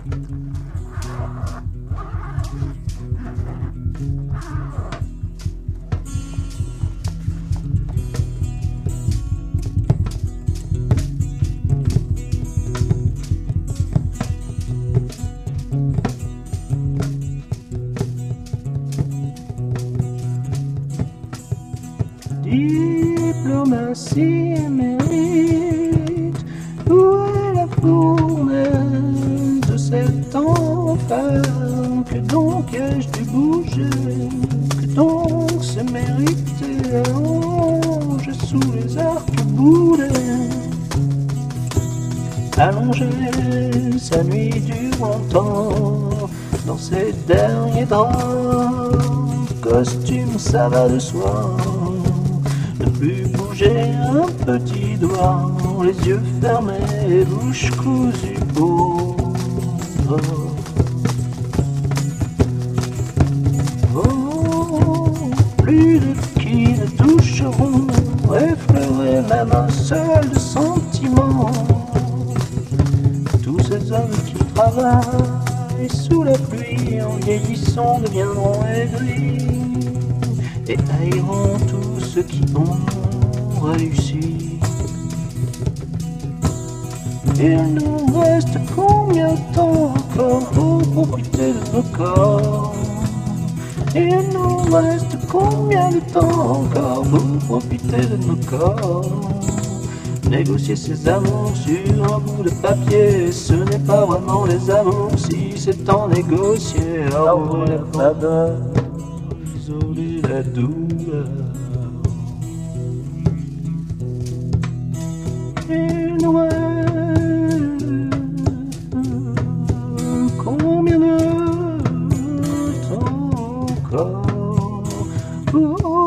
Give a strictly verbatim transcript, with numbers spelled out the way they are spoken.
Diplomatie émérite, où est la promesse de cet enfer? Que donc ai-je dû bouger? Que donc c'est mérité? Allongé sous les arcs-boulets, allongé sa nuit du longtemps dans ses derniers draps, costume ça va de soi. Ne plus bouger un petit doigt, les yeux fermés, bouche cousue pauvre. Oh, plus de qui ne toucheront, effleurer même un seul sentiment. Tous ces hommes qui travaillent sous la pluie, en vieillissant deviendront aigris et haïront tous ceux qui ont réussi. Il nous reste combien de temps encore pour profiter de nos corps? Il nous reste combien de temps encore pour profiter de nos corps? Négocier ses amours sur un bout de papier, ce n'est pas vraiment les amours si c'est en négocier. Oh, la faveur, isoler la douleur. Il nous reste combien de temps encore pour